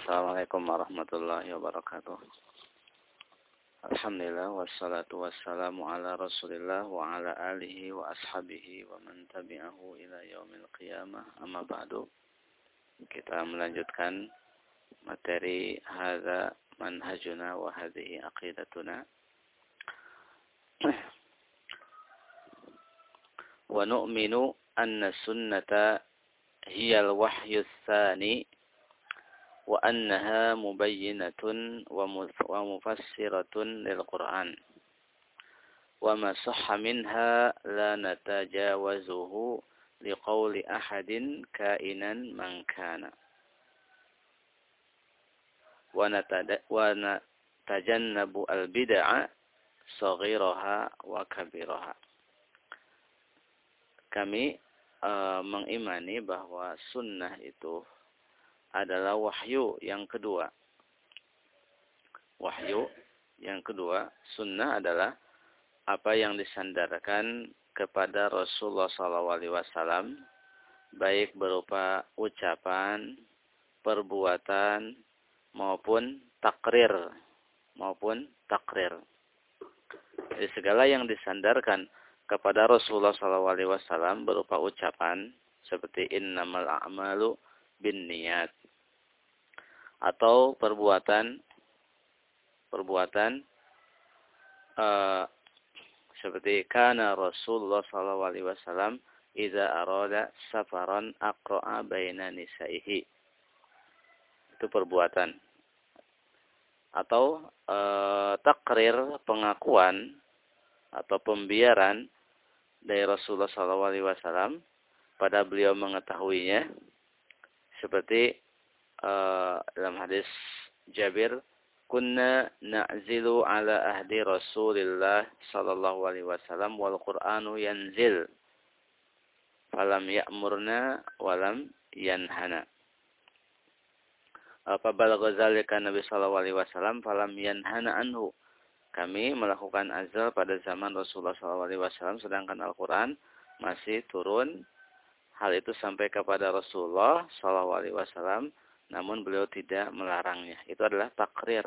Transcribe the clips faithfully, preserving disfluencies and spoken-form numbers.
Assalamualaikum warahmatullahi wabarakatuh. Alhamdulillah wassalatu wassalamu ala Rasulillah wa ala alihi wa ashabihi wa man tabi'ahu ila yaumil qiyamah. Amma ba'du. Kita melanjutkan materi hadza manhajuna wa hadhihi aqidatuna. Wa nu'minu anna sunnata hiya al-wahyu ats-tsani wa annaha mubayyinatun wa mufassiratun lil Qur'an wa ma sahha minha la natajawazuhu liqauli ahadin kainan man kana wa natajannabu al bid'a saghiraha wa kabiraha. Kami uh, mengimani bahwa sunnah itu adalah wahyu yang kedua. Wahyu yang kedua, sunnah adalah apa yang disandarkan kepada Rasulullah shallallahu alaihi wasallam, baik berupa ucapan, perbuatan, maupun takrir, maupun takrir. Jadi segala yang disandarkan kepada Rasulullah shallallahu alaihi wasallam berupa ucapan seperti innamal a'malu binniyat, atau perbuatan perbuatan uh, seperti kana Rasulullah sallallahu alaihi wasallam idza arada safaran aqra'a baina nisaihi. Itu perbuatan. Atau uh, takrir, pengakuan atau pembiaran dari Rasulullah sallallahu alaihi wasallam pada beliau mengetahuinya, seperti uh, dalam hadis Jabir, kunna na'zilu ala ahdi Rasulillah sallallahu alaihi wasallam wal Qur'anu yanzil falam ya'murna walam yanhana. Apa balagha zalika Nabi sallallahu alaihi wasallam falam yanhana anhu. Kami melakukan azal pada zaman Rasulullah sallallahu alaihi wasallam sedangkan Al-Qur'an masih turun. Hal itu sampai kepada Rasulullah shallallahu alaihi wasallam, namun beliau tidak melarangnya. Itu adalah takrir.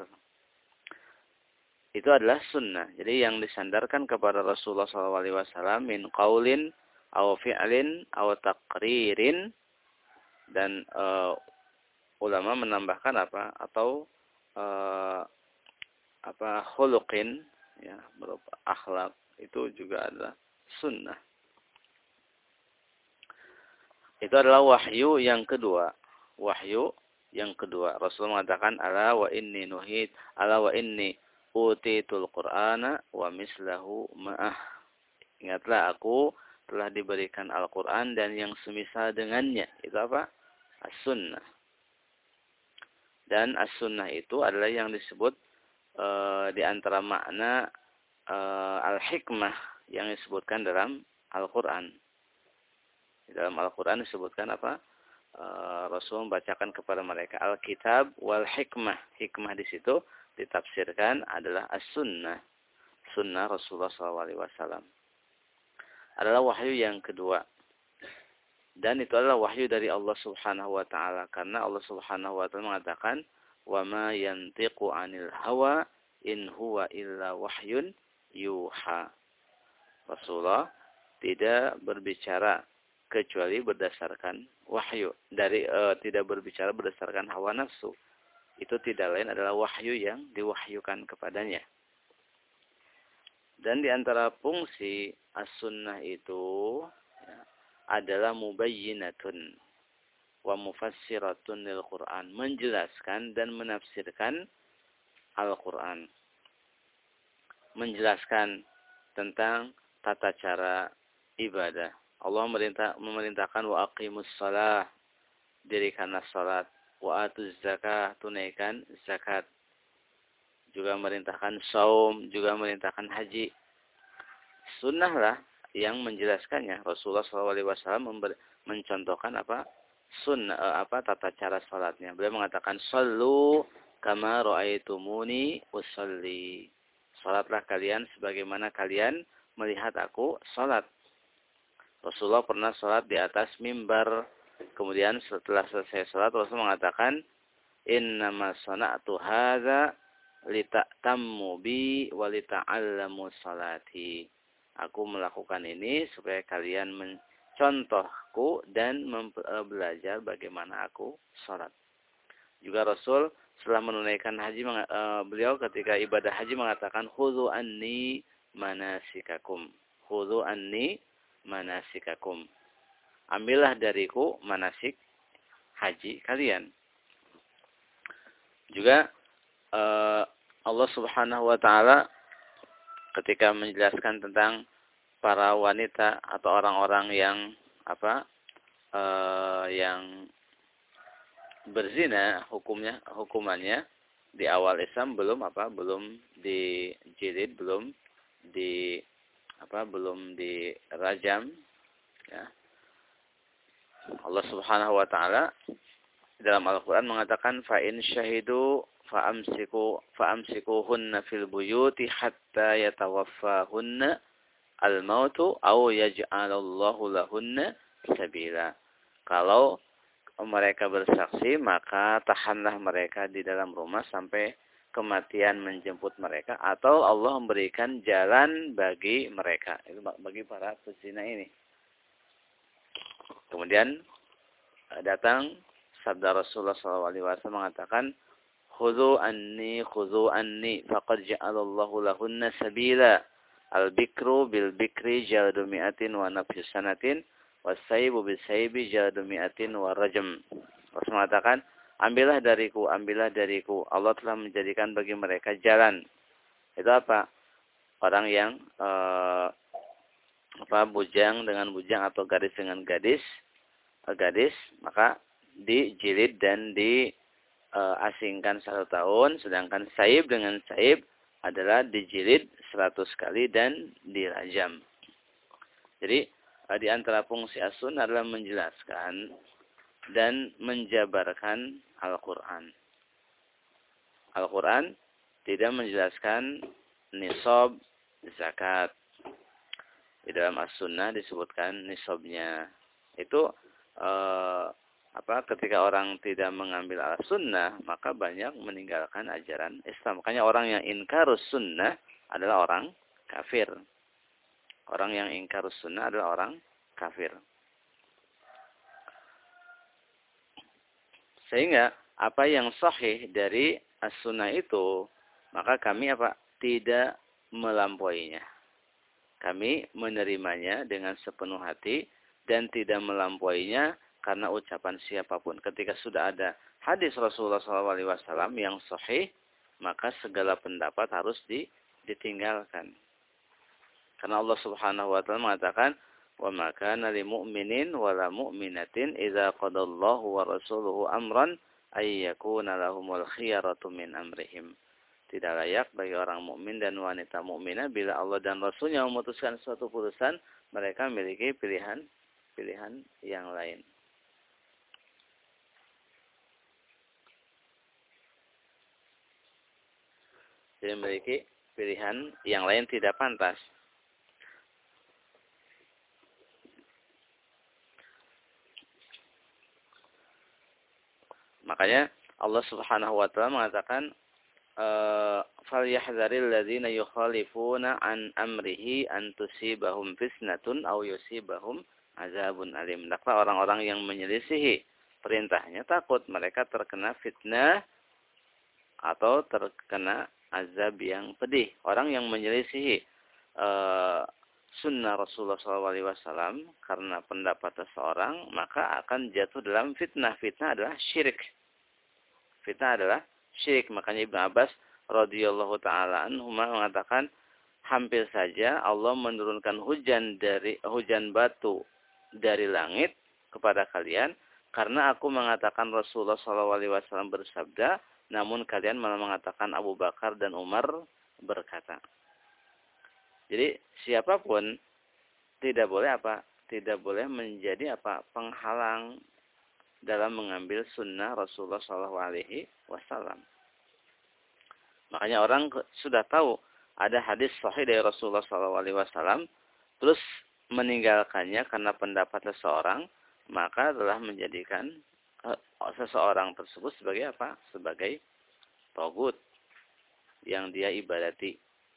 Itu adalah sunnah. Jadi yang disandarkan kepada Rasulullah shallallahu alaihi wasallam min qaulin, aw fi'lin, aw takririn, dan uh, ulama menambahkan apa? Atau uh, apa? khuluqin, ya, berupa akhlak. Itu juga adalah sunnah. Itu adalah wahyu yang kedua. Wahyu yang kedua. Rasul mengatakan, ala wa inni nuhid, ala wa inni utitul Qur'ana wa mislahu ma'ah. Ingatlah, aku telah diberikan Al-Quran dan yang semisal dengannya. Itu apa? As-sunnah. Dan as-sunnah itu adalah yang disebut e, di antara makna e, al-hikmah yang disebutkan dalam Al-Quran. Dalam Al-Quran disebutkan apa? E, Rasul membacakan kepada mereka Al-Kitab wal Hikmah. Hikmah di situ ditafsirkan adalah As-Sunnah. Sunnah Rasulullah shallallahu alaihi wasallam. Adalah wahyu yang kedua. Dan itu adalah wahyu dari Allah subhanahu wa ta'ala. Karena Allah subhanahu wa ta'ala mengatakan, wa ma yantiqu anil hawa in huwa illa wahyun yuha. Rasulullah tidak berbicara kecuali berdasarkan wahyu, dari e, tidak berbicara berdasarkan hawa nafsu. Itu tidak lain adalah wahyu yang diwahyukan kepadanya. Dan di antara fungsi as-sunnah itu ya, adalah mubayyinatun wa mufassiratun lil Qur'an, menjelaskan dan menafsirkan Al-Qur'an. Menjelaskan tentang tata cara ibadah. Allah merintah, memerintahkan wa aqimus shalah, dirikanlah salat, wa atuz zakah, tunaikan zakat. Juga merintahkan saum, juga merintahkan haji. Sunnahlah yang menjelaskannya. Rasulullah shallallahu alaihi wasallam mencontohkan apa? Sunnah, apa tata cara salatnya. Beliau mengatakan, "Shallu kama ra'aitumuni usolli." Salatlah kalian sebagaimana kalian melihat aku salat. Rasulullah pernah sholat di atas mimbar. Kemudian setelah selesai sholat, Rasul mengatakan, innama sana'tu hadza lita'tammu bi wa lita'allamu salati. Aku melakukan ini supaya kalian mencontohku dan belajar bagaimana aku salat. Juga Rasul setelah menunaikan haji, beliau ketika ibadah haji mengatakan khudhu anni manasikakum. Khudhu anni manasikakum. Ambillah dariku manasik haji kalian. Juga Allah Subhanahu wa taala ketika menjelaskan tentang para wanita atau orang-orang yang apa uh, yang berzina, hukumnya hukumannya di awal Islam belum apa belum dijilid, belum di apa belum dirajam, ya. Allah Subhanahu wa taala dalam Al-Qur'an mengatakan fa in syahidu fa'amsiku fa'amsikuhunna fil buyuti hatta yatawaffahunna al-mautu aw yaj'alallahu lahunna sabila. Kalau mereka bersaksi, maka tahanlah mereka di dalam rumah sampai kematian menjemput mereka atau Allah memberikan jalan bagi mereka. Itu bagi para pezina ini. Kemudian datang sabda Rasulullah shallallahu alaihi wasallam mengatakan, khudhu anni khudhu anni faqad ja'alallahu lahunna sabila al-bikru bil bikri jaldu mi'atin wa nafyu sanatin wasaibu bis saibi jaldu mi'atin wa rajam. Rasul mengatakan, ambillah dariku, ambillah dariku, Allah telah menjadikan bagi mereka jalan. Itu apa? Orang yang uh, apa bujang dengan bujang atau gadis dengan gadis, uh, gadis, maka dijilid dan di Uh, asingkan satu tahun, sedangkan saib dengan saib adalah dijilid seratus kali dan dirajam. Jadi uh, di antara fungsi as-sunnah adalah menjelaskan dan menjabarkan Al-Quran. Al-Quran tidak menjelaskan nisab zakat. Di dalam as-sunnah disebutkan nisabnya. Itu uh, apa ketika orang tidak mengambil al-sunnah, maka banyak meninggalkan ajaran Islam. Makanya orang yang inkarus sunnah adalah orang kafir. Orang yang inkarus sunnah adalah orang kafir. Sehingga apa yang sahih dari as-sunnah itu, maka kami apa tidak melampauinya. Kami menerimanya dengan sepenuh hati dan tidak melampauinya karena ucapan siapapun. Ketika sudah ada hadis Rasulullah shallallahu alaihi wasallam yang sahih, maka segala pendapat harus ditinggalkan. Karena Allah Subhanahu wa taala mengatakan, "Wa ma kana lil mu'minin wa la mu'minatin idza qadallahu wa rasuluhu amran ay yakuna lahumul khiyaratu min amrihim." Tidak layak bagi orang mukmin dan wanita mukminah bila Allah dan Rasulnya memutuskan suatu putusan, mereka memiliki pilihan pilihan yang lain. Jadi memiliki pilihan yang lain tidak pantas. Makanya Allah Subhanahu wa taala mengatakan, "Falyahdharil ladzina yukhalifuna an amrihi an tusibahum fitnatun aw yusibahum azabun alim." Hendaklah orang-orang yang menyelisihi perintahnya takut mereka terkena fitnah atau terkena azab yang pedih. Orang yang menyelisihi uh, sunnah Rasulullah shallallahu alaihi wasallam karena pendapat seseorang, maka akan jatuh dalam fitnah. Fitnah adalah syirik. Fitnah adalah syirik. Makanya Ibnu Abbas radhiyallahu taala anhu mengatakan, hampir saja Allah menurunkan hujan dari hujan batu dari langit kepada kalian karena aku mengatakan Rasulullah shallallahu alaihi wasallam bersabda, namun kalian malah mengatakan Abu Bakar dan Umar berkata. Jadi siapapun tidak boleh apa? Tidak boleh menjadi apa? Penghalang dalam mengambil sunnah Rasulullah shallallahu alaihi wasallam. Makanya orang sudah tahu ada hadis sahih dari Rasulullah shallallahu alaihi wasallam, terus meninggalkannya karena pendapat seseorang, maka telah menjadikan seseorang tersebut sebagai apa? Sebagai tagut yang dia ibadati.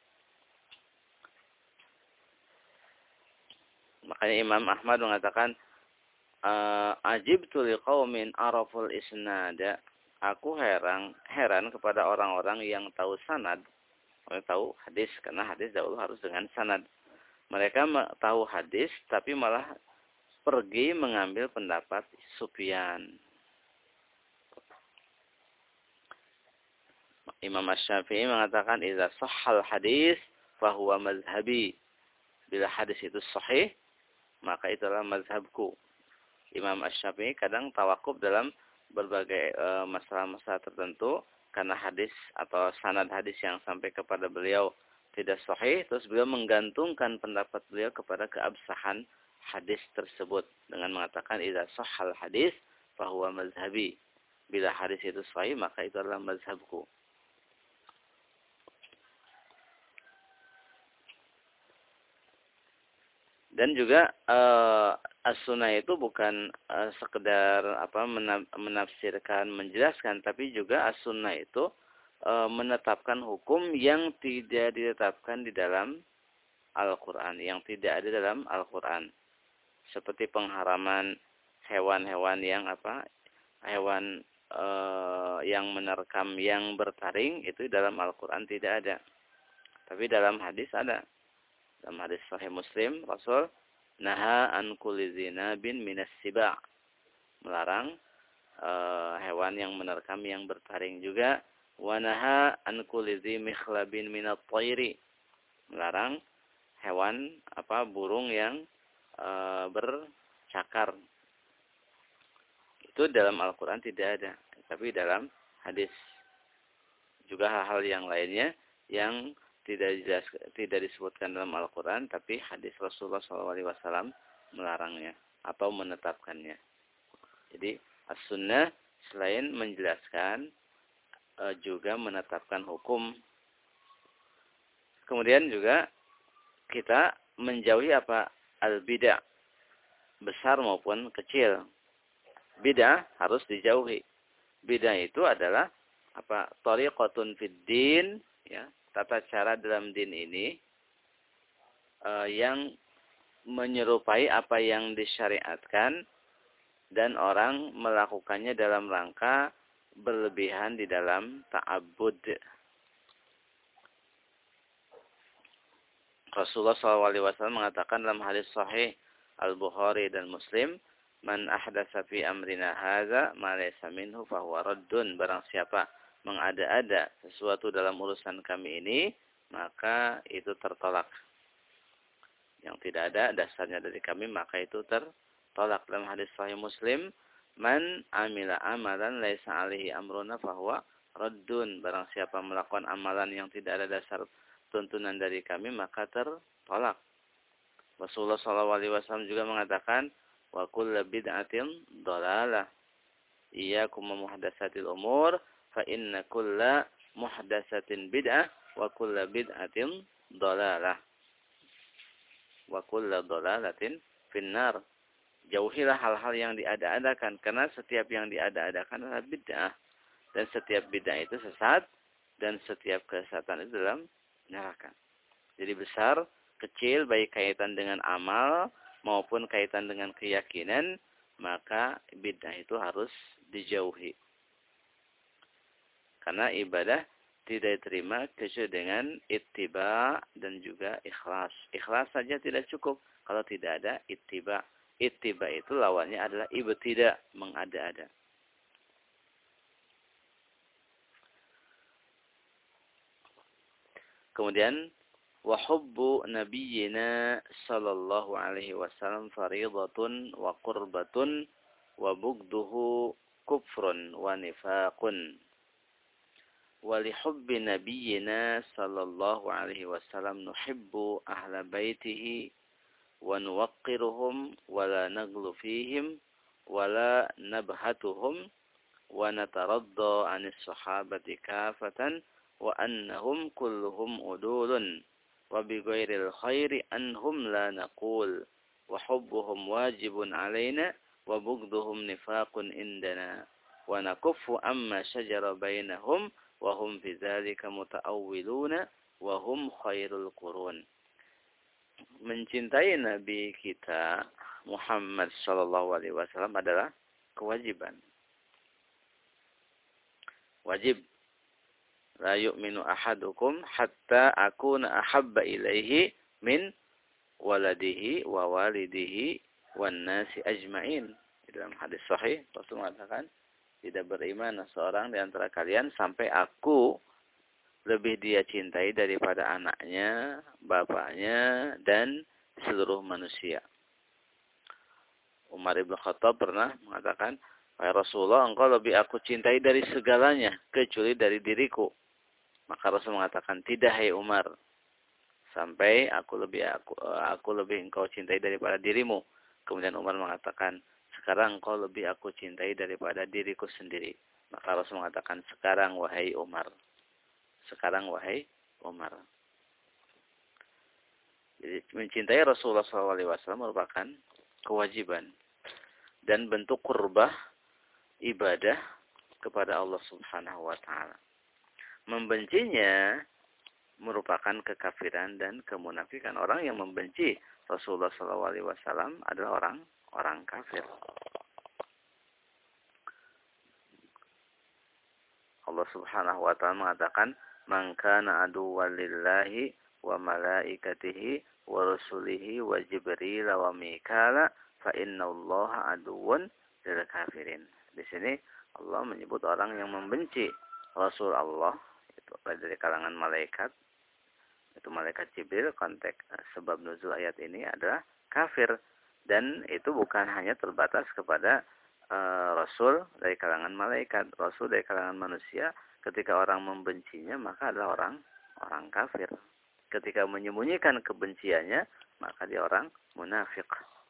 Makanya Imam Ahmad mengatakan, ajibtu liqaumin araful isnada. Aku heran heran kepada orang-orang yang tahu sanad, yang tahu hadis, karena hadis dahulu harus dengan sanad. Mereka tahu hadis tapi malah pergi mengambil pendapat Sufyan. Imam Asy-Syafi'i mengatakan, idza shahhal hadis fahuwa mazhabi. Bila hadis itu sahih, maka itulah mazhabku. Imam Asy-Syafi'i kadang tawakuf dalam berbagai masalah-masalah e, tertentu karena hadis atau sanad hadis yang sampai kepada beliau tidak sahih, terus beliau menggantungkan pendapat beliau kepada keabsahan hadis tersebut dengan mengatakan idza shahhal hadis fahuwa mazhabi. Bila hadis itu sahih, maka itu adalah mazhabku. Dan juga uh, as-sunnah itu bukan uh, sekedar apa menafsirkan, menjelaskan, tapi juga as-sunnah itu uh, menetapkan hukum yang tidak ditetapkan di dalam Al-Qur'an, yang tidak ada dalam Al-Qur'an. Seperti pengharaman hewan-hewan yang apa? Hewan uh, yang menerkam, yang bertaring, itu dalam Al-Qur'an tidak ada. Tapi dalam hadis ada. Dalam hadis Sahih Muslim, Rasul naha an kulli zinabin minas siba', melarang e, hewan yang menerkam, yang bertaring juga. Wa naha an kulli zi mikhlabin minat thairi, melarang hewan apa burung yang e, bercakar. Itu dalam Al-Qur'an tidak ada, tapi dalam hadis. Juga hal-hal yang lainnya yang tidak dijelas, tidak disebutkan dalam Al-Quran, tapi hadis Rasulullah shallallahu alaihi wasallam melarangnya atau menetapkannya. Jadi as-sunnah selain menjelaskan e, juga menetapkan hukum. Kemudian juga kita menjauhi apa? Al-bid'ah, besar maupun kecil. Bid'ah harus dijauhi. Bid'ah itu adalah apa? Thariqatun fid din, ya, tata cara dalam din ini uh, yang menyerupai apa yang disyariatkan dan orang melakukannya dalam rangka berlebihan di dalam ta'abbud. Rasulullah shallallahu alaihi wasallam mengatakan dalam hadis sahih Al-Bukhari dan Muslim, man ahdatsa fi amrina hadza ma laysa minhu fahuwa raddun. Barang siapa mengada-ada sesuatu dalam urusan kami ini, maka itu tertolak. Yang tidak ada dasarnya dari kami, maka itu tertolak. Dalam hadis Sahih Muslim, man amila amalan laisa alaihi amruna fahuwa raddun. Barang siapa melakukan amalan yang tidak ada dasar tuntunan dari kami, maka tertolak. Rasulullah shallallahu alaihi wasallam juga mengatakan, wa kullu bid'atin dhalalah. Iyyakum muhdatsatil umur, fa inna kulla muhdatsatin bid'ah wa kulla bid'atin dhalalah wa kulla dhalalatin finnar. Jauhilah hal-hal yang diada-adakan, karena setiap yang diada-adakan adalah bid'ah, dan setiap bid'ah itu sesat, dan setiap kesesatan itu dalam neraka. Jadi besar, kecil, baik kaitan dengan amal maupun kaitan dengan keyakinan, maka bid'ah itu harus dijauhi. Karena ibadah tidak diterima kecuali dengan ittiba dan juga ikhlas. Ikhlas saja tidak cukup kalau tidak ada ittiba. Ittiba itu lawannya adalah ibtida, mengada-ada. Kemudian wa hubbu nabiyyina sallallahu alaihi wasallam fariidatun wa qurbatun wa bugduhu kufrun wa nifaqun. ولحب نبينا صلى الله عليه وسلم نحب أهل بيته ونوقرهم ولا نغل فيهم ولا نبهتهم ونترضى عن الصحابة كافة وأنهم كلهم أدول وبغير الخير أنهم لا نقول وحبهم واجب علينا wa bughdhuhum nifaqun indana wa nakuffu amma shajara bainahum wa hum fi dzalika muta'awwiluna wa hum khairul qurun. Mencintai Nabi kita Muhammad sallallahu alaihi wasallam adalah kewajiban. Wajib. La yu'minu ahadukum hatta akuna ahabba ilaihi min waladihi wa walidihi wan nasi ajmain. Dalam hadis sahih Rasul mengatakan tidak beriman seorang di antara kalian sampai aku lebih dia cintai daripada anaknya, bapaknya dan seluruh manusia. Umar ibn Khattab pernah mengatakan, "Wahai Rasulullah, engkau lebih aku cintai dari segalanya kecuali dari diriku." Maka Rasul mengatakan, "Tidak hai Umar, sampai aku lebih aku, aku lebih engkau cintai daripada dirimu." Kemudian Umar mengatakan, "Sekarang engkau lebih aku cintai daripada diriku sendiri." Maka Rasul mengatakan, "Sekarang wahai Umar." Sekarang wahai Umar. Jadi mencintai Rasulullah shallallahu alaihi wasallam merupakan kewajiban dan bentuk qurbah ibadah kepada Allah Subhanahu wa taala. Membencinya merupakan kekafiran dan kemunafikan. Orang yang membenci Rasulullah shallallahu alaihi wasallam adalah orang orang kafir. Allah Subhanahu wa taala mengatakan, "Man kana aduwwan lillahi wa malaikatihi wa rusulihi wa Jibril wa Mikala fa innallaha aduwwun lil kafirin." Di sini Allah menyebut orang yang membenci Rasul Allah itu dari kalangan malaikat. Itu malaikat Jibril, konteks sebab nuzul ayat ini adalah kafir, dan itu bukan hanya terbatas kepada uh, Rasul dari kalangan malaikat, Rasul dari kalangan manusia. Ketika orang membencinya, maka adalah orang orang kafir. Ketika menyembunyikan kebenciannya, maka dia orang munafik.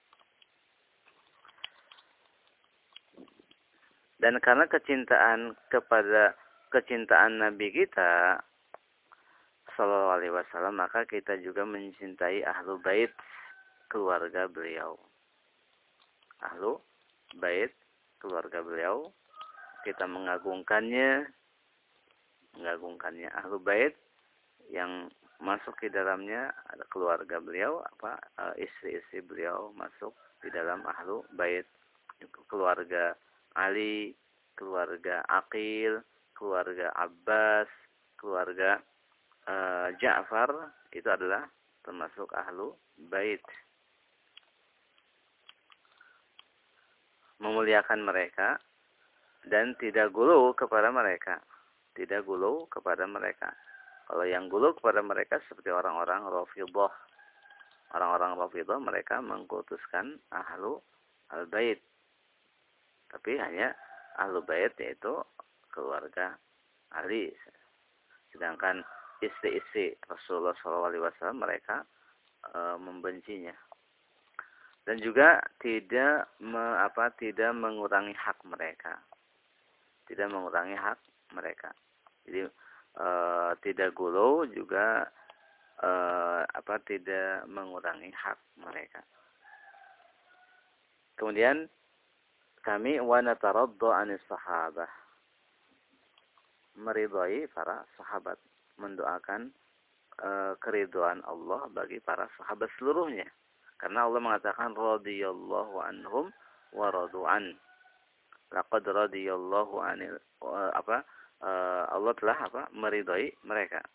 Dan karena kecintaan kepada kecintaan Nabi kita sallallahu alaihi wasallam, maka kita juga mencintai ahlu bait, keluarga beliau. Ahlu bait, keluarga beliau, kita mengagungkannya, mengagungkannya. Ahlu bait yang masuk di dalamnya ada keluarga beliau, apa istri-istri beliau masuk di dalam ahlu bait. Keluarga Ali, keluarga Aqil, keluarga Abbas, keluarga uh, Ja'far, itu adalah termasuk ahlu bait. Memuliakan mereka dan tidak gulu kepada mereka. Tidak gulu kepada mereka. Kalau yang gulu kepada mereka seperti orang-orang Rafidhah. Orang-orang Rafidhah mereka mengkultuskan ahlu al-bait. Tapi hanya ahlu bait yaitu keluarga Ali. Sedangkan istri-istri Rasulullah shallallahu alaihi wasallam mereka e, membencinya. Dan juga tidak me, apa tidak mengurangi hak mereka. Tidak mengurangi hak mereka. Jadi e, tidak gulu juga e, apa tidak mengurangi hak mereka. Kemudian kami wa nataraddu 'anis sahabah. Meridhai para sahabat, mendoakan e, keridhaan Allah bagi para sahabat seluruhnya. Karena Allah mengatakan radhiyallahu anhum wa radu'an. Laqad radhiyallahu 'anil apa e, Allah telah apa meridhai mereka.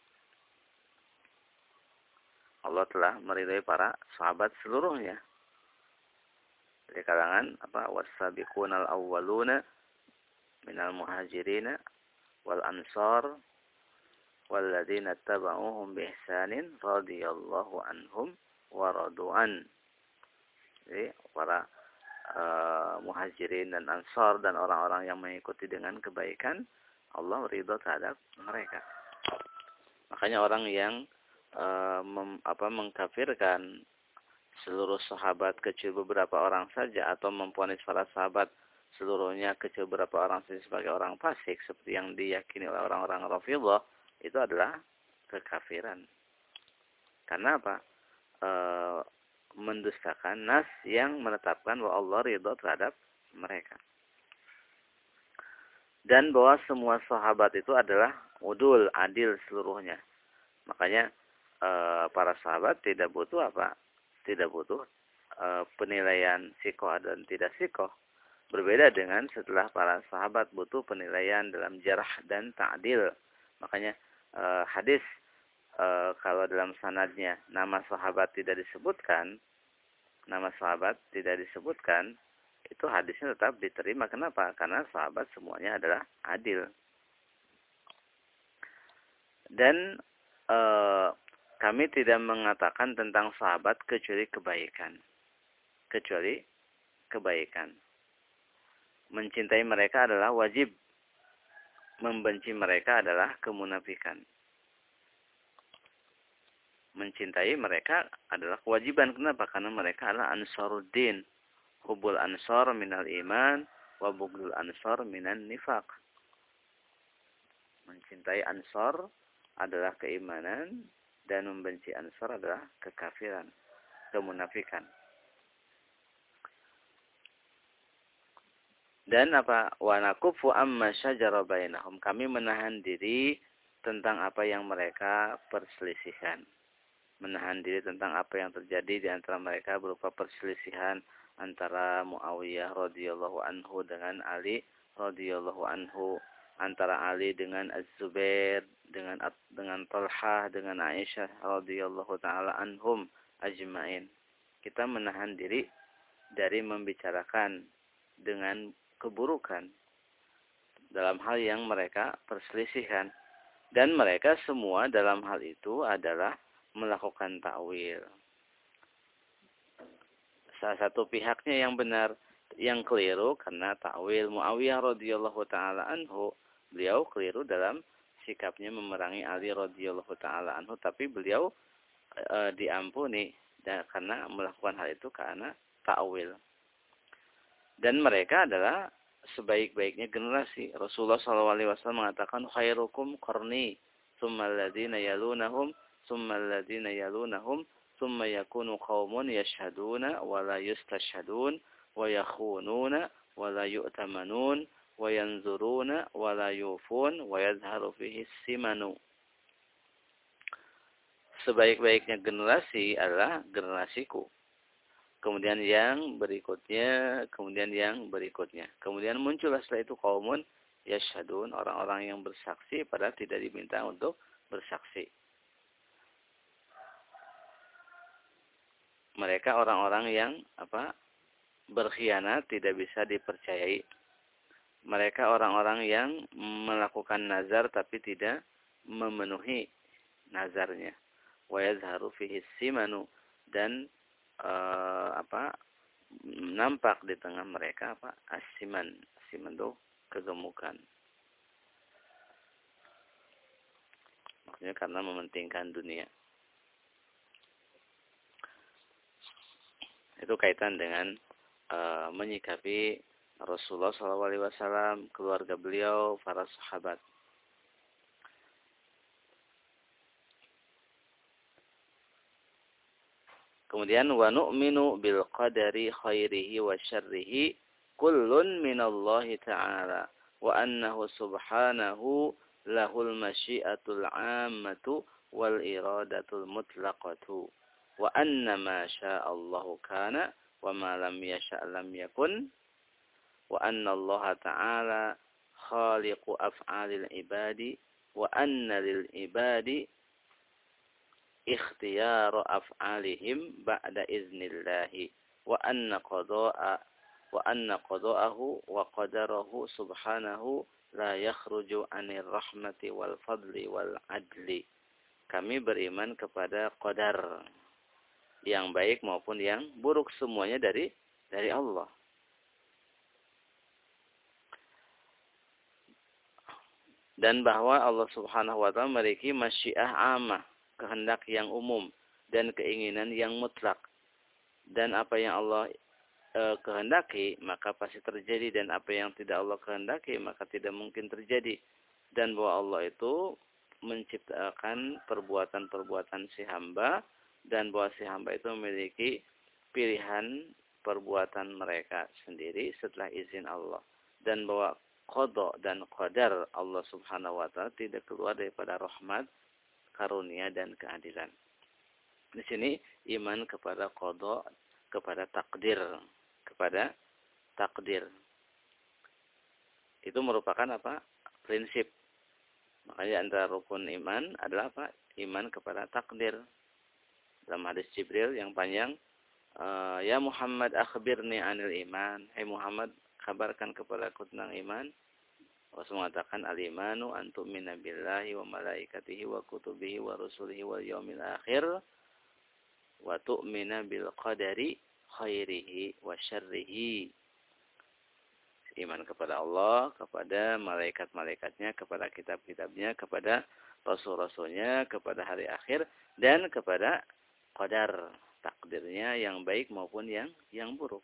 Allah telah meridhai para sahabat seluruhnya. Dari kalangan apa was-sabiqunal awwaluna minal muhajirin wal ansar walladzina tabauhum bi ihsanin radhiyallahu anhum wa radu'an. Jadi para uh, muhajirin dan ansar dan orang-orang yang mengikuti dengan kebaikan, Allah ridha terhadap mereka. Makanya orang yang uh, mem, apa mengkafirkan seluruh sahabat kecuali beberapa orang saja, atau memvonis para sahabat seluruhnya kecuali beberapa orang saja sebagai orang fasik seperti yang diyakini oleh orang-orang Rafidhah, itu adalah kekafiran. Karena apa? E, mendustakan nas yang menetapkan bahwa Allah ridha terhadap mereka. Dan bahwa semua sahabat itu adalah udul, adil seluruhnya. Makanya e, para sahabat tidak butuh apa? Tidak butuh e, penilaian sikoh dan tidak sikoh. Berbeda dengan setelah para sahabat butuh penilaian dalam jarh dan ta'dil. Makanya e, hadis e, kalau dalam sanadnya nama sahabat tidak disebutkan, nama sahabat tidak disebutkan, itu hadisnya tetap diterima. Kenapa? Karena sahabat semuanya adalah adil. Dan e, kami tidak mengatakan tentang sahabat kecuali kebaikan. Kecuali kebaikan. Mencintai mereka adalah wajib. Membenci mereka adalah kemunafikan. Mencintai mereka adalah kewajiban. Kenapa? Karena mereka adalah ansaruddin. Hubul ansar minal iman wa bughdul ansar minan nifaq. Mencintai ansar adalah keimanan dan membenci ansar adalah kekafiran, kemunafikan. Dan apa? Wa nakufu amma syajara bainahum. Kami menahan diri tentang apa yang mereka perselisihkan. Menahan diri tentang apa yang terjadi di antara mereka berupa perselisihan antara Muawiyah radhiyallahu anhu dengan Ali radhiyallahu anhu, antara Ali dengan Az-Zubair, dengan dengan Talhah, dengan Aisyah radhiyallahu taala anhum ajmain. Kita menahan diri dari membicarakan dengan keburukan dalam hal yang mereka perselisihkan, dan mereka semua dalam hal itu adalah melakukan takwil. Salah satu pihaknya yang benar, yang keliru karena takwil Muawiyah radhiyallahu taala anhu, beliau keliru dalam sikapnya memerangi Ali radhiyallahu taala anhu, tapi beliau e, diampuni dan karena melakukan hal itu karena takwil. Dan mereka adalah sebaik-baiknya generasi. Rasulullah shallallahu alaihi wasallam mengatakan khairukum qarni, tsumma alladziina yalunahum, tsumma alladziina yalunahum, tsumma yakunu qaumun yashhaduna wa la yustashhadun wa yakhununa wa la yu'tamanun wa yanzuruna wa la yufun wa yadhharu fihi simanu. Sebaik-baiknya generasi adalah generasiku. Kemudian yang berikutnya, kemudian yang berikutnya. Kemudian muncullah setelah itu qaumun yashhadun, orang-orang yang bersaksi padahal tidak diminta untuk bersaksi. Mereka orang-orang yang apa? Berkhianat, tidak bisa dipercayai. Mereka orang-orang yang melakukan nazar tapi tidak memenuhi nazarnya. Wa yazharu fihi simanu, dan Uh, apa nampak di tengah mereka apa asiman, asiman itu kegemukan, maksudnya karena mementingkan dunia. Itu kaitan dengan uh, menyikapi Rasulullah shallallahu alaihi wasallam, keluarga beliau, para sahabat. Kemudian wa nu'minu bil qadari khairihi wa syarrihi kullun minallahi ta'ala wa annahu subhanahu lahul masyiatul 'ammatu wal iradatul mutlaqatu wa anna ma sya'allahu kana wa ma lam yasha' lam yakun wa anna Allah ta'ala khaliqu af'alil ibadi wa anna lil ibadi ikhtiyaru af'alihim ba'da iznillahi wa anna qada'a wa anna qada'ahu wa qadarahu subhanahu la yakhruju 'anir rahmati wal fadli wal adli. Kami beriman kepada qadar yang baik maupun yang buruk, semuanya dari dari Allah. Dan bahwa Allah Subhanahu wa taala memiliki masyiah amah, kehendak yang umum dan keinginan yang mutlak. Dan apa yang Allah e, kehendaki maka pasti terjadi, dan apa yang tidak Allah kehendaki maka tidak mungkin terjadi. Dan bahwa Allah itu menciptakan perbuatan-perbuatan si hamba, dan bahwa si hamba itu memiliki pilihan perbuatan mereka sendiri setelah izin Allah. Dan bahwa qada dan qadar Allah Subhanahu wa taala tidak keluar daripada rahmat, karunia dan keadilan. Di sini iman kepada qada, kepada takdir, kepada takdir. Itu merupakan apa? Prinsip. Makanya antara rukun iman adalah apa? Iman kepada takdir. Dalam hadis Jibril yang panjang, ya Muhammad akhbirni anil iman. Hai Muhammad, kabarkan kepadaku tentang iman. Rasul mengatakan al-imanu an tu'mina billahi wa malaikatihi wa kutubihi wa rusulihi wal yaumil akhir wa tu'mina bil qadari khairihi wa syarrihi. Iman kepada Allah, kepada malaikat-malaikatnya, kepada kitab-kitabnya, kepada rasul-rasulnya, kepada hari akhir, dan kepada qadar, takdirnya yang baik maupun yang yang buruk.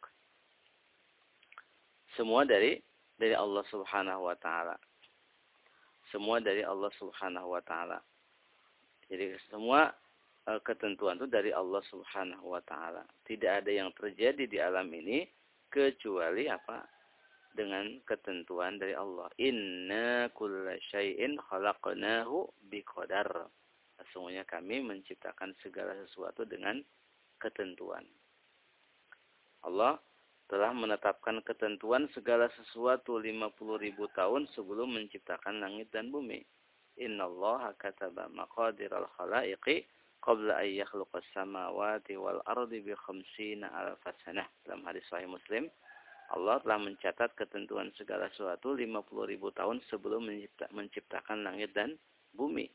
Semua dari dari Allah Subhanahu wa taala. Semua dari Allah Subhanahu wa taala. Jadi semua e, ketentuan itu dari Allah Subhanahu wa taala. Tidak ada yang terjadi di alam ini kecuali apa? Dengan ketentuan dari Allah. Inna kulla syai'in khalaqnahu biqadar. Sesungguhnya kami menciptakan segala sesuatu dengan ketentuan. Allah telah menetapkan ketentuan segala sesuatu lima puluh ribu tahun sebelum menciptakan langit dan bumi. Innallaha kataba maqadiral khalaiqi qabla an yakhluqas samawati wal ardi bi khamsina alfa sanah. Dalam hadis sahih Muslim, Allah telah mencatat ketentuan segala sesuatu lima puluh ribu tahun sebelum mencipta, menciptakan langit dan bumi.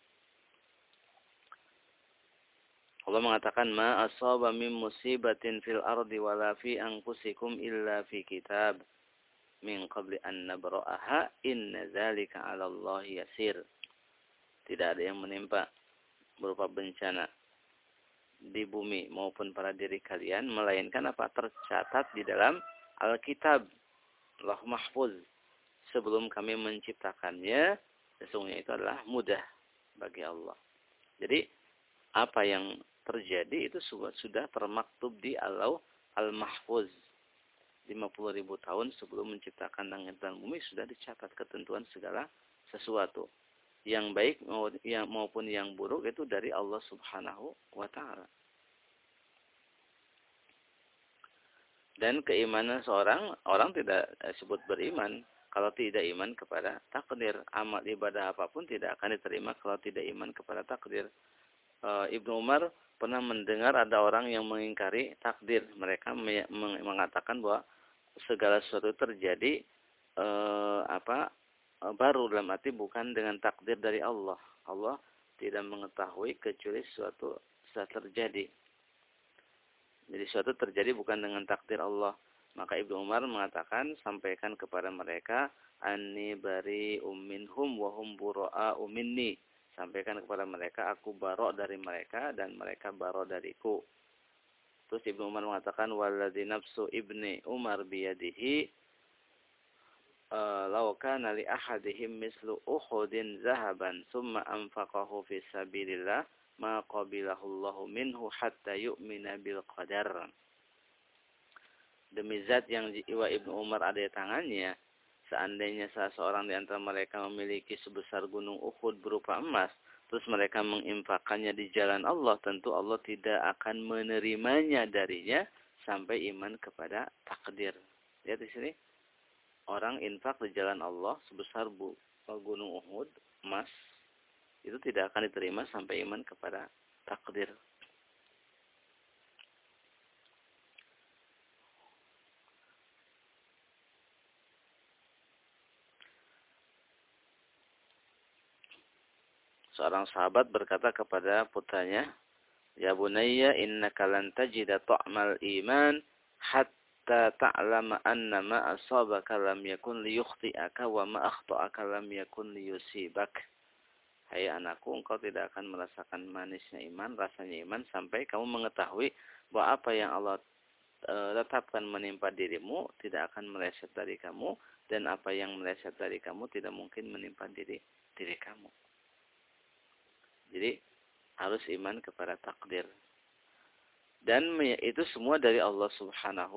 Allah mengatakan ma asaba min musibatin fil ardi wala fi anfusikum illa fi kitab min qabli an nabra'aha inna dzalika 'ala Allah yasir. Tidak ada yang menimpa berupa bencana di bumi maupun pada diri kalian melainkan apa tercatat di dalam Alkitab Lauh Mahfuz sebelum kami menciptakannya. Sesungguhnya itu adalah mudah bagi Allah. Jadi apa yang terjadi itu sudah termaktub di Lauh Al-Mahfuz. lima puluh ribu tahun sebelum menciptakan langit dan bumi sudah dicatat ketentuan segala sesuatu. Yang baik maupun yang buruk itu dari Allah Subhanahu wa taala. Dan keimanan seorang, orang tidak disebut beriman kalau tidak iman kepada takdir. Amal ibadah apapun tidak akan diterima kalau tidak iman kepada takdir. E, Ibnu Umar pernah mendengar ada orang yang mengingkari takdir. Mereka mengatakan bahwa segala sesuatu terjadi e, apa e, baru dalam arti bukan dengan takdir dari Allah. Allah tidak mengetahui kecuali sesuatu sudah terjadi. Jadi sesuatu terjadi bukan dengan takdir Allah. Maka Ibnu Umar mengatakan, sampaikan kepada mereka, anni bari umminhum wa hum bura'u minni. Sampaikan kepada mereka, aku barok dari mereka dan mereka barok dariku. Terus Ibnu Umar mengatakan, walladzi nafsu ibni Umar biyadihi, law kana li ahadihim mislu uhudin zahaban summa anfaqahu fi sabilillah ma qabilahu Allahu minhu hatta yu'mina bil qadar. Demi zat yang jiwa Ibnu Umar ada di tangannya, seandainya salah seorang di antara mereka memiliki sebesar gunung Uhud berupa emas, terus mereka menginfakkannya di jalan Allah, tentu Allah tidak akan menerimanya darinya sampai iman kepada takdir. Lihat di sini, orang infak di jalan Allah sebesar bu, gunung Uhud emas, itu tidak akan diterima sampai iman kepada takdir. Seorang sahabat berkata kepada putranya, ya bunayya innaka lan tajida ta'mal iman hatta ta'lama anna ma asabaka lam yakun liyukhti'aka wa ma akhta'aka lam yakun liyusibak. Hai anakku, engkau tidak akan merasakan manisnya iman, rasanya iman, sampai kamu mengetahui bahwa apa yang Allah e, tetapkan menimpa dirimu tidak akan meleset dari kamu, dan apa yang meleset dari kamu tidak mungkin menimpa diri diri kamu. Jadi harus iman kepada takdir. Dan itu semua dari Allah Subhanahu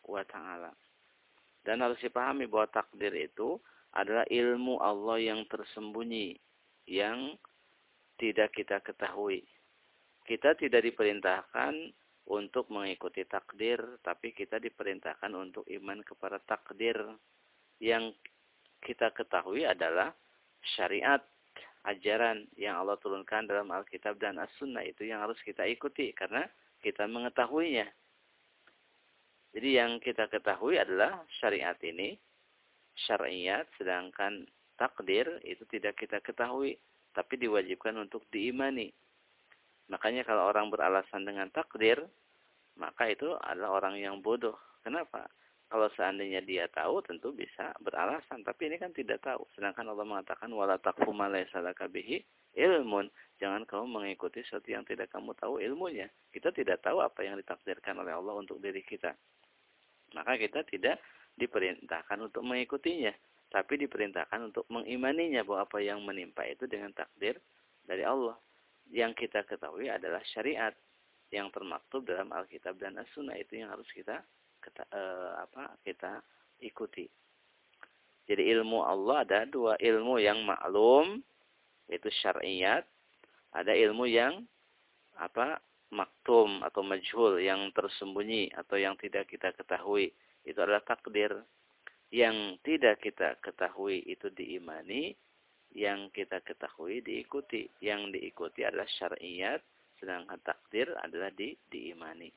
wa ta'ala. Dan harus dipahami bahwa takdir itu adalah ilmu Allah yang tersembunyi, yang tidak kita ketahui. Kita tidak diperintahkan untuk mengikuti takdir, tapi kita diperintahkan untuk iman kepada takdir. Yang kita ketahui adalah syariat, ajaran yang Allah turunkan dalam Alkitab dan As-Sunnah, itu yang harus kita ikuti karena kita mengetahuinya. Jadi yang kita ketahui adalah syariat ini, syariat, sedangkan takdir itu tidak kita ketahui, tapi diwajibkan untuk diimani. Makanya kalau orang beralasan dengan takdir, maka itu adalah orang yang bodoh. Kenapa? Kalau seandainya dia tahu, tentu bisa beralasan. Tapi ini kan tidak tahu. Sedangkan Allah mengatakan, wala taqfu ma laysa laka bihi ilmun. Jangan kamu mengikuti sesuatu yang tidak kamu tahu ilmunya. Kita tidak tahu apa yang ditakdirkan oleh Allah untuk diri kita. Maka kita tidak diperintahkan untuk mengikutinya, tapi diperintahkan untuk mengimaninya bahwa apa yang menimpa itu dengan takdir dari Allah. Yang kita ketahui adalah syariat yang termaktub dalam Alkitab dan As-Sunnah, itu yang harus kita kita, eh, apa, kita ikuti. Jadi ilmu Allah ada dua, ilmu yang maklum yaitu syariat, ada ilmu yang apa maktum atau majhul, yang tersembunyi atau yang tidak kita ketahui, itu adalah takdir. Yang tidak kita ketahui itu diimani, yang kita ketahui diikuti. Yang diikuti adalah syariat, sedangkan takdir adalah di, diimani.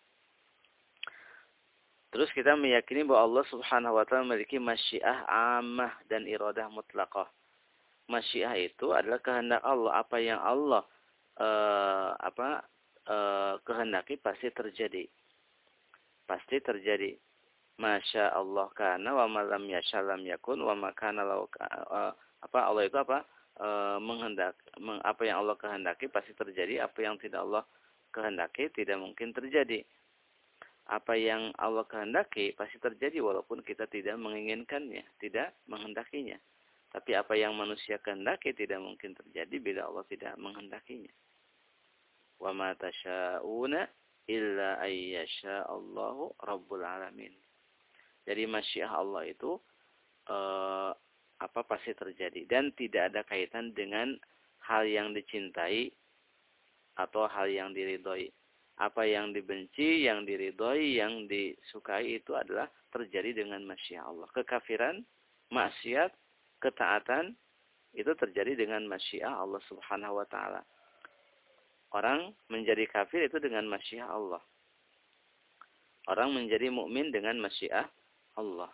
Terus kita meyakini bahwa Allah Subhanahu wa taala memiliki masyiah ammah dan iradah mutlaqah. Masyiah itu adalah kehendak Allah, apa yang Allah eh, apa eh, kehendaki pasti terjadi. Pasti terjadi. Masya Allah kana wa ma lam yasha lam yakun wa ma kana law uh, apa Allah itu apa uh, menghendak meng, apa yang Allah kehendaki pasti terjadi, apa yang tidak Allah kehendaki tidak mungkin terjadi. Apa yang Allah kehendaki pasti terjadi walaupun kita tidak menginginkannya, tidak menghendakinya. Tapi apa yang manusia kehendaki tidak mungkin terjadi bila Allah tidak menghendakinya. Wa ma tasyauna illa ayyasha Allahu rabbul alamin. Jadi masyiah Allah itu eh, apa pasti terjadi dan tidak ada kaitan dengan hal yang dicintai atau hal yang diridhoi. Apa yang dibenci, yang diridhoi, yang disukai itu adalah terjadi dengan masyiah Allah. Kekafiran, maksiat, ketaatan itu terjadi dengan masyiah Allah Subhanahu wa taala. Orang menjadi kafir itu dengan masyiah Allah. Orang menjadi mukmin dengan masyiah Allah.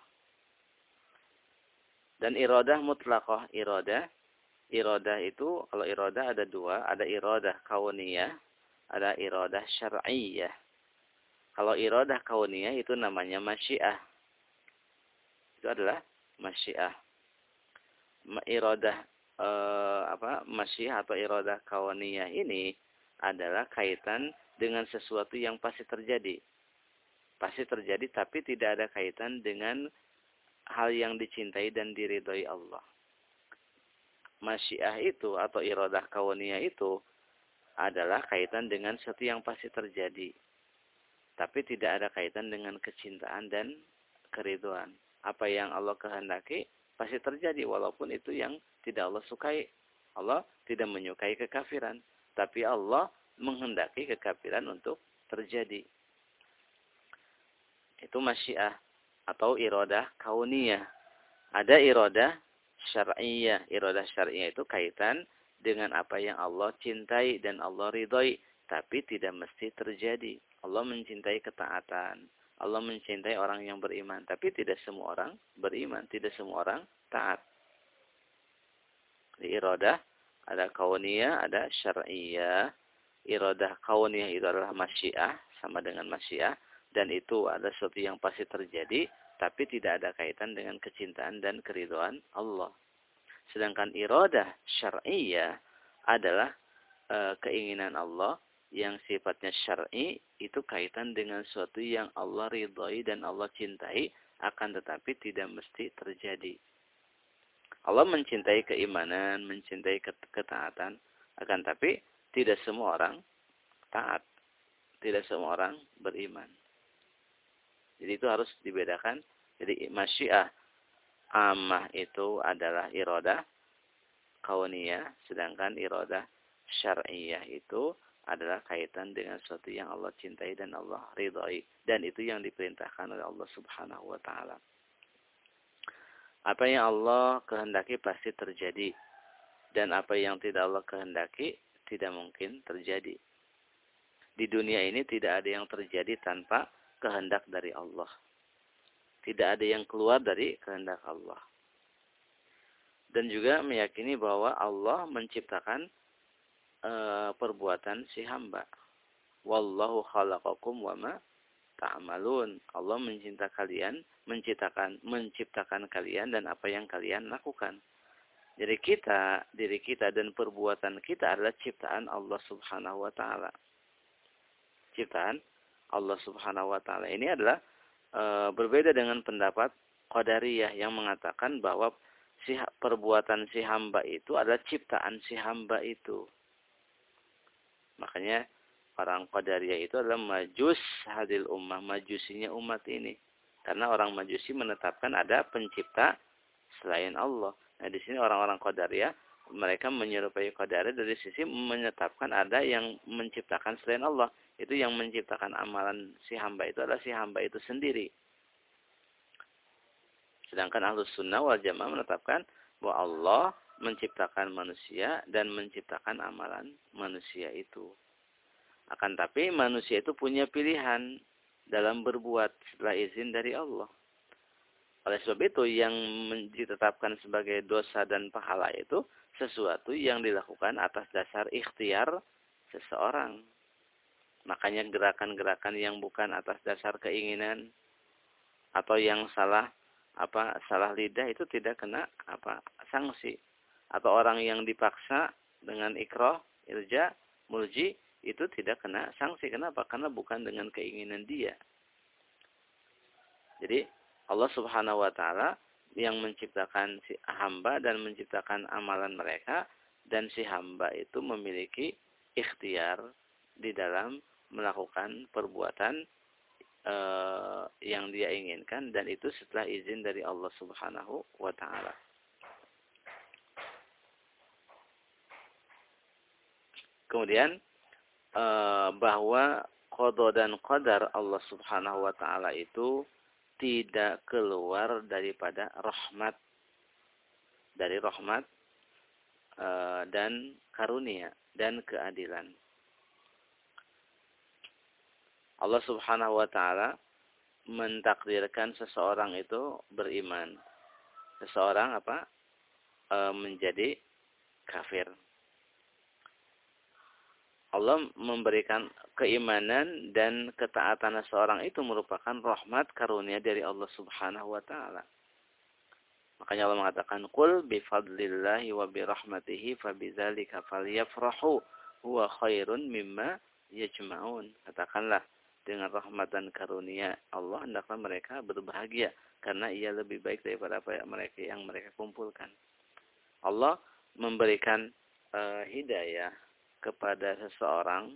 Dan iradah mutlaqah, iradah. Iradah itu, kalau iradah ada dua. Ada iradah kauniyah, ada iradah syar'iyah. Kalau iradah kauniyah itu namanya masyiah. Itu adalah masyiah. Iradah eh, apa? Masyiah atau iradah kauniyah ini adalah kaitan dengan sesuatu yang pasti terjadi. Pasti terjadi tapi tidak ada kaitan dengan hal yang dicintai dan diridhoi Allah. Masyiah itu atau iradah kauniyah itu adalah kaitan dengan sesuatu yang pasti terjadi. Tapi tidak ada kaitan dengan kecintaan dan keridhaan. Apa yang Allah kehendaki pasti terjadi walaupun itu yang tidak Allah sukai. Allah tidak menyukai kekafiran. Tapi Allah menghendaki kekafiran untuk terjadi. Itu masyiah atau iradah kauniyah. Ada iradah syar'iyah. Iradah syar'iyah itu kaitan dengan apa yang Allah cintai dan Allah ridhoi, tapi tidak mesti terjadi. Allah mencintai ketaatan. Allah mencintai orang yang beriman, tapi tidak semua orang beriman, tidak semua orang taat. Di iradah ada kauniyah, ada syar'iyah. Iradah kauniyah itu adalah masyiah, sama dengan masyiah. Dan itu adalah sesuatu yang pasti terjadi, tapi tidak ada kaitan dengan kecintaan dan keridhaan Allah. Sedangkan iradah syar'iyah adalah e, keinginan Allah yang sifatnya syar'i, itu kaitan dengan sesuatu yang Allah ridhai dan Allah cintai, akan tetapi tidak mesti terjadi. Allah mencintai keimanan, mencintai ketaatan, akan tapi tidak semua orang taat, tidak semua orang beriman. Jadi itu harus dibedakan. Jadi masyiah ammah itu adalah iradah kauniyah, sedangkan iradah syar'iyah itu adalah kaitan dengan sesuatu yang Allah cintai dan Allah ridhai, dan itu yang diperintahkan oleh Allah Subhanahu wa taala. Apa yang Allah kehendaki pasti terjadi, dan apa yang tidak Allah kehendaki tidak mungkin terjadi. Di dunia ini tidak ada yang terjadi tanpa kehendak dari Allah. Tidak ada yang keluar dari kehendak Allah. Dan juga meyakini bahwa Allah menciptakan e, perbuatan si hamba. Wallahu khalaqakum wa ma ta'malun. Allah mencinta kalian, menciptakan menciptakan kalian dan apa yang kalian lakukan. Jadi kita, diri kita dan perbuatan kita adalah ciptaan Allah Subhanahu wa taala. Ciptaan Allah Subhanahu wa taala. Ini adalah e, berbeda dengan pendapat Qadariyah yang mengatakan bahwa si perbuatan si hamba itu adalah ciptaan si hamba itu. Makanya orang Qadariyah itu adalah majus hadil ummah, majusinya umat ini. Karena orang majusi menetapkan ada pencipta selain Allah. Nah, di sini orang-orang Qadariyah mereka menyerupai Qadariyah dari sisi menetapkan ada yang menciptakan selain Allah. Itu yang menciptakan amalan si hamba itu adalah si hamba itu sendiri. Sedangkan Ahlus Sunnah wal Jamaah menetapkan bahwa Allah menciptakan manusia dan menciptakan amalan manusia itu. Akan tapi manusia itu punya pilihan dalam berbuat setelah izin dari Allah. Oleh sebab itu yang ditetapkan sebagai dosa dan pahala itu sesuatu yang dilakukan atas dasar ikhtiar seseorang. Makanya gerakan-gerakan yang bukan atas dasar keinginan atau yang salah apa salah lidah itu tidak kena apa sanksi. Atau orang yang dipaksa dengan ikrah, irja, mulji itu tidak kena sanksi. Kenapa? Karena bukan dengan keinginan dia. Jadi Allah Subhanahu wa taala yang menciptakan si hamba dan menciptakan amalan mereka, dan si hamba itu memiliki ikhtiar di dalam melakukan perbuatan Uh, yang dia inginkan, dan itu setelah izin dari Allah Subhanahu wa taala. Kemudian uh, bahwa qada dan qadar Allah Subhanahu wa taala itu tidak keluar daripada rahmat, dari rahmat uh, dan karunia dan keadilan. Allah Subhanahu wa taala mentakdirkan seseorang itu beriman. Seseorang apa? E, menjadi kafir. Allah memberikan keimanan dan ketaatan seseorang itu merupakan rahmat karunia dari Allah Subhanahu wa taala. Makanya Allah mengatakan qul bi fadlillahi wa bi rahmatihi fabidzalika falyafrahu huwa khairun mimma yajma'un. Katakanlah, dengan rahmat dan karunia Allah hendaklah mereka berbahagia, karena ia lebih baik daripada apa yang mereka yang mereka kumpulkan. Allah memberikan uh, hidayah kepada seseorang,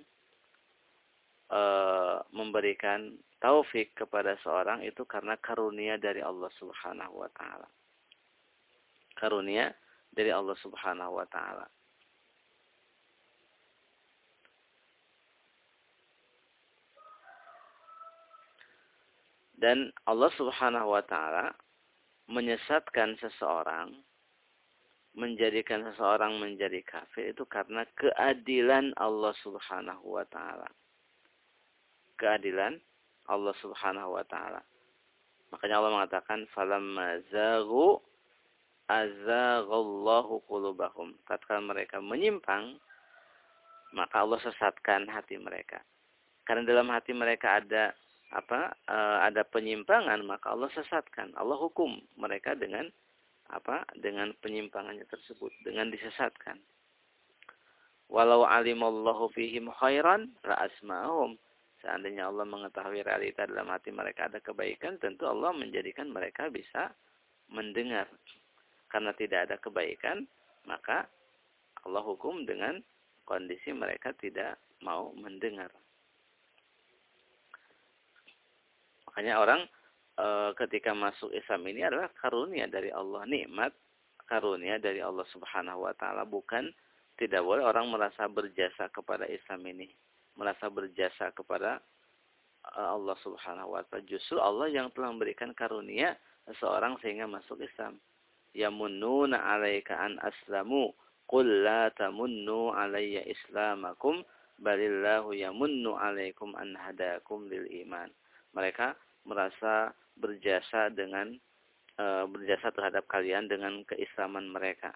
uh, memberikan taufik kepada seorang itu karena karunia dari Allah Subhanahu wa taala. Karunia dari Allah Subhanahu wa taala. Dan Allah Subhanahu wa taala menyesatkan seseorang, menjadikan seseorang menjadi kafir itu karena keadilan Allah Subhanahu wa taala. Keadilan Allah Subhanahu wa taala. Makanya Allah mengatakan falamma zaghu azaghallahu qulubahum. Tatkala mereka menyimpang, maka Allah sesatkan hati mereka. Karena dalam hati mereka ada apa e, ada penyimpangan, maka Allah sesatkan. Allah hukum mereka dengan apa dengan penyimpangannya tersebut, dengan disesatkan. Walau alimallahu fihim khairan la asma'ahum. Seandainya Allah mengetahui realita dalam hati mereka ada kebaikan, tentu Allah menjadikan mereka bisa mendengar. Karena tidak ada kebaikan, maka Allah hukum dengan kondisi mereka tidak mau mendengar. Makanya orang e, ketika masuk Islam ini adalah karunia dari Allah, nikmat karunia dari Allah Subhanahu wa taala, bukan tidak boleh orang merasa berjasa kepada Islam ini, merasa berjasa kepada e, Allah Subhanahu wa taala. Justru Allah yang telah memberikan karunia seseorang sehingga masuk Islam. Yamunnuna 'alaika an aslamu qul la tamunnu 'alayya islamakum balillahu yamunnu 'alaikum an hadakum lil iman. Mereka merasa berjasa dengan e, berjasa terhadap kalian dengan keislaman mereka.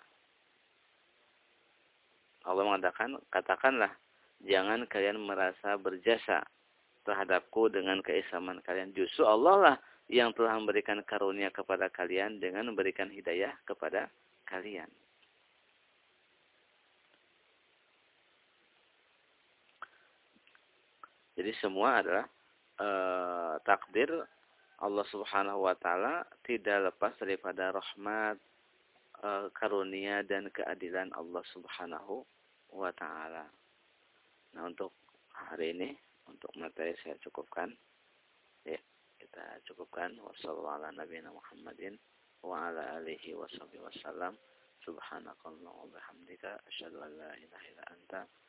Allah mengatakan, katakanlah jangan kalian merasa berjasa terhadapku dengan keislaman kalian. Justru Allah lah yang telah memberikan karunia kepada kalian dengan memberikan hidayah kepada kalian. Jadi semua adalah e, takdir Allah Subhanahu wa taala, tidak lepas daripada rahmat, e, karunia dan keadilan Allah Subhanahu wa taala. Nah, untuk hari ini, untuk materi saya cukupkan. Ya, kita cukupkan. Wassallallahu ala nabiyina Muhammadin wa ala alihi washabihi wasallam. Subhanakallahumma wa bihamdika asyhadu an la ilaha illa anta